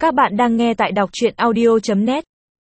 Các bạn đang nghe tại đọc truyện audio.net.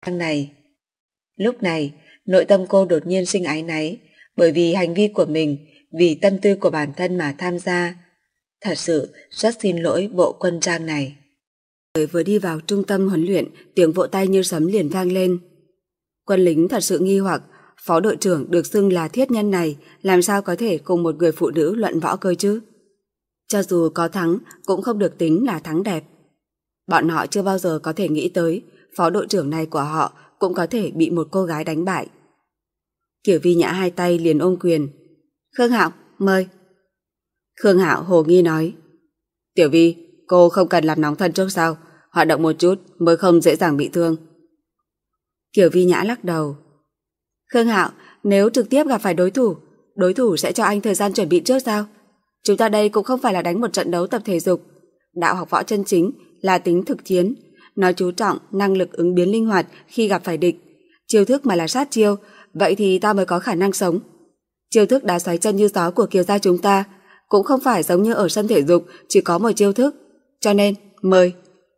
Lúc này, nội tâm cô đột nhiên sinh áy náy, bởi vì hành vi của mình, vì tâm tư của bản thân mà tham gia. Thật sự rất xin lỗi bộ quân trang này. Vừa đi vào trung tâm huấn luyện, tiếng vỗ tay như sấm liền vang lên. Quân lính thật sự nghi hoặc, phó đội trưởng được xưng là thiết nhân này làm sao có thể cùng một người phụ nữ luận võ cơ chứ? Cho dù có thắng cũng không được tính là thắng đẹp. Bọn họ chưa bao giờ có thể nghĩ tới phó đội trưởng này của họ cũng có thể bị một cô gái đánh bại. Kiều Vi Nhã hai tay liền ôm quyền. Khương Hạo, mời. Khương Hạo hồ nghi nói. Tiểu Vi, cô không cần làm nóng thân trước sao? Hoạt động một chút mới không dễ dàng bị thương. Kiều Vi Nhã lắc đầu. Khương Hạo, nếu trực tiếp gặp phải đối thủ sẽ cho anh thời gian chuẩn bị trước sao? Chúng ta đây cũng không phải là đánh một trận đấu tập thể dục. Đạo học võ chân chính là tính thực chiến, nó chú trọng năng lực ứng biến linh hoạt khi gặp phải địch. Chiêu thức mà là sát chiêu, vậy thì ta mới có khả năng sống. Chiêu thức đá xoáy chân như gió của Kiều gia chúng ta cũng không phải giống như ở sân thể dục chỉ có một chiêu thức, cho nên mời.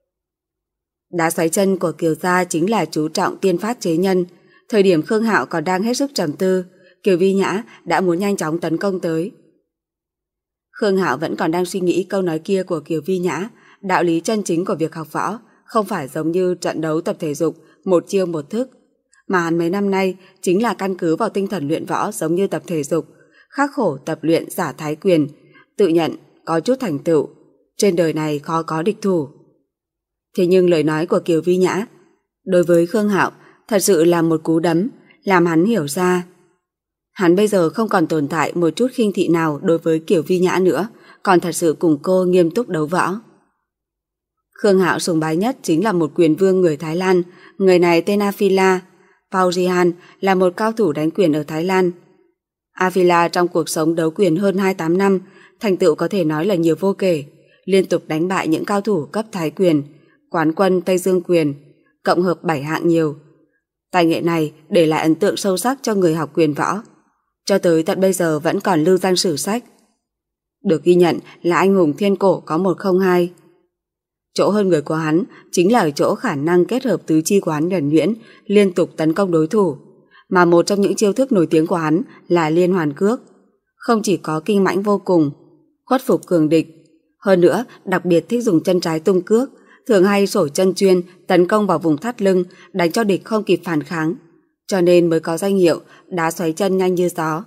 Đá xoáy chân của Kiều gia chính là chú trọng tiên phát chế nhân. Thời điểm Khương Hạo còn đang hết sức trầm tư, Kiều Vi Nhã đã muốn nhanh chóng tấn công tới. Khương Hạo vẫn còn đang suy nghĩ câu nói kia của Kiều Vi Nhã. Đạo lý chân chính của việc học võ không phải giống như trận đấu tập thể dục một chiêu một thức, mà hắn mấy năm nay chính là căn cứ vào tinh thần luyện võ giống như tập thể dục, khắc khổ tập luyện giả thái quyền, tự nhận có chút thành tựu, trên đời này khó có địch thủ. Thế nhưng lời nói của Kiều Vi Nhã đối với Khương Hạo thật sự là một cú đấm, làm hắn hiểu ra hắn bây giờ không còn tồn tại một chút khinh thị nào đối với Kiều Vi Nhã nữa, còn thật sự cùng cô nghiêm túc đấu võ. Khương Hạo sùng bái nhất chính là một quyền vương người Thái Lan, người này tên Afila. Paurihan là một cao thủ đánh quyền ở Thái Lan. Afila trong cuộc sống đấu quyền hơn 28 năm, thành tựu có thể nói là nhiều vô kể, liên tục đánh bại những cao thủ cấp Thái quyền, quán quân Tây Dương quyền, cộng hợp 7 hạng nhiều. Tài nghệ này để lại ấn tượng sâu sắc cho người học quyền võ, cho tới tận bây giờ vẫn còn lưu danh sử sách. Được ghi nhận là anh hùng thiên cổ có 102. Chỗ hơn người của hắn chính là ở chỗ khả năng kết hợp tứ chi của hắn nhuần nhuyễn, liên tục tấn công đối thủ, mà một trong những chiêu thức nổi tiếng của hắn là liên hoàn cước. Không chỉ có kinh mãnh vô cùng, khuất phục cường địch, hơn nữa đặc biệt thích dùng chân trái tung cước, thường hay sổ chân chuyên tấn công vào vùng thắt lưng, đánh cho địch không kịp phản kháng, cho nên mới có danh hiệu đá xoáy chân nhanh như gió.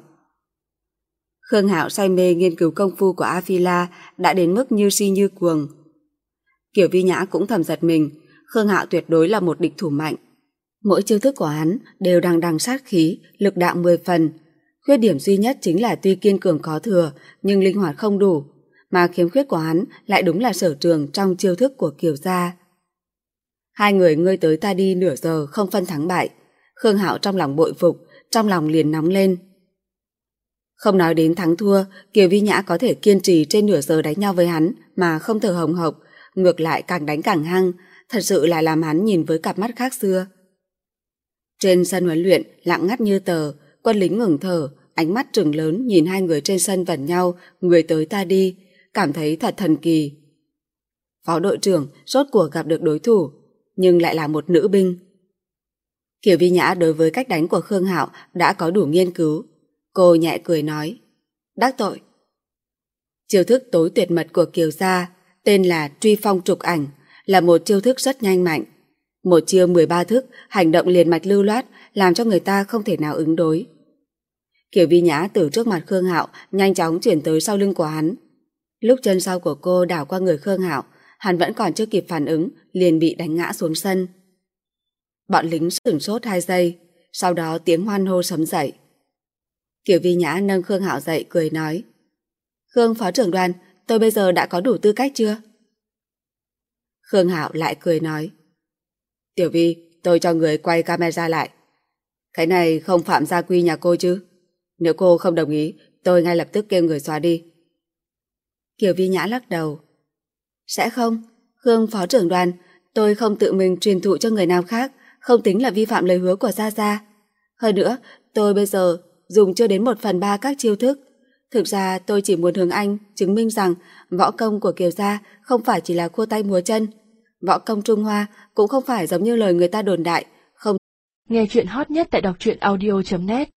Khương Hạo say mê nghiên cứu công phu của Afila đã đến mức như si như cuồng. Kiều Vi Nhã cũng thầm giật mình, Khương Hạo tuyệt đối là một địch thủ mạnh. Mỗi chiêu thức của hắn đều đằng đằng sát khí, lực đạo 10 phần. Khuyết điểm duy nhất chính là tuy kiên cường có thừa nhưng linh hoạt không đủ, mà khiếm khuyết của hắn lại đúng là sở trường trong chiêu thức của Kiều gia. Hai người ngươi tới ta đi nửa giờ không phân thắng bại. Khương Hạo trong lòng bội phục, trong lòng liền nóng lên. Không nói đến thắng thua, Kiều Vi Nhã có thể kiên trì trên nửa giờ đánh nhau với hắn mà không thở hồng hộc, ngược lại càng đánh càng hăng, thật sự là làm hắn nhìn với cặp mắt khác xưa. Trên sân huấn luyện lặng ngắt như tờ, quân lính ngừng thở, ánh mắt trừng lớn nhìn hai người trên sân vần nhau, người tới ta đi, cảm thấy thật thần kỳ. Phó đội trưởng rốt cuộc gặp được đối thủ, nhưng lại là một nữ binh. Kiều Vi Nhã đối với cách đánh của Khương Hạo đã có đủ nghiên cứu. Cô nhẹ cười nói, đắc tội. Chiêu thức tối tuyệt mật của Kiều gia tên là truy phong trục ảnh, là một chiêu thức rất nhanh mạnh. Một chiêu 13 thức, hành động liền mạch lưu loát, làm cho người ta không thể nào ứng đối. Kiều Vi Nhã từ trước mặt Khương Hạo nhanh chóng chuyển tới sau lưng của hắn. Lúc chân sau của cô đảo qua người Khương Hạo, hắn vẫn còn chưa kịp phản ứng, liền bị đánh ngã xuống sân. Bọn lính sửng sốt 2 giây, sau đó tiếng hoan hô sấm dậy. Kiều Vi Nhã nâng Khương Hạo dậy cười nói, Khương phó trưởng đoàn, tôi bây giờ đã có đủ tư cách chưa? Khương Hạo lại cười nói, Tiểu Vi, tôi cho người quay camera lại. Cái này không phạm gia quy nhà cô chứ? Nếu cô không đồng ý, tôi ngay lập tức kêu người xóa đi. Kiều Vi Nhã lắc đầu, sẽ không, Khương phó trưởng đoàn, tôi không tự mình truyền thụ cho người nào khác, không tính là vi phạm lời hứa của Gia Gia. Hơn nữa, tôi bây giờ dùng chưa đến 1/3 các chiêu thức. Thực ra tôi chỉ muốn hướng anh chứng minh rằng võ công của Kiều gia không phải chỉ là khua tay múa chân. Võ công Trung Hoa cũng không phải giống như lời người ta đồn đại. Không. Nghe chuyện hot nhất tại đọc truyện audio.net